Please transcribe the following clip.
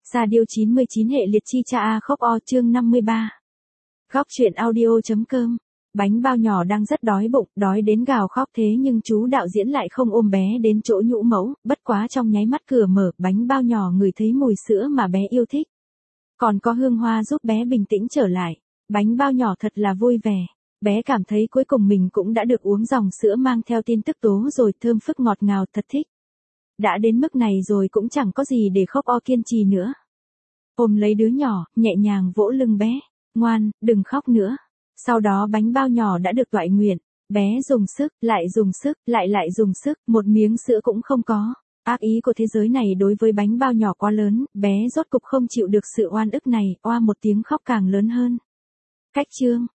Sa điêu 99 hệ liệt chi cha a khóc o chương 53. Góc truyện audio.com. Bánh bao nhỏ đang rất đói bụng, đói đến gào khóc thế nhưng chú đạo diễn lại không ôm bé đến chỗ nhũ mẫu, bất quá trong nháy mắt cửa mở, bánh bao nhỏ ngửi thấy mùi sữa mà bé yêu thích. Còn có hương hoa giúp bé bình tĩnh trở lại. Bánh bao nhỏ thật là vui vẻ. Bé cảm thấy cuối cùng mình cũng đã được uống dòng sữa mang theo tin tức tố rồi, thơm phức ngọt ngào, thật thích. Đã đến mức này rồi cũng chẳng có gì để khóc o kiên trì nữa. Ôm lấy đứa nhỏ, nhẹ nhàng vỗ lưng bé. Ngoan, đừng khóc nữa. Sau đó bánh bao nhỏ đã được toại nguyện. Bé dùng sức, lại dùng sức, một miếng sữa cũng không có. Ác ý của thế giới này đối với bánh bao nhỏ quá lớn, bé rốt cục không chịu được sự oan ức này, oa một tiếng khóc càng lớn hơn. Cách chương.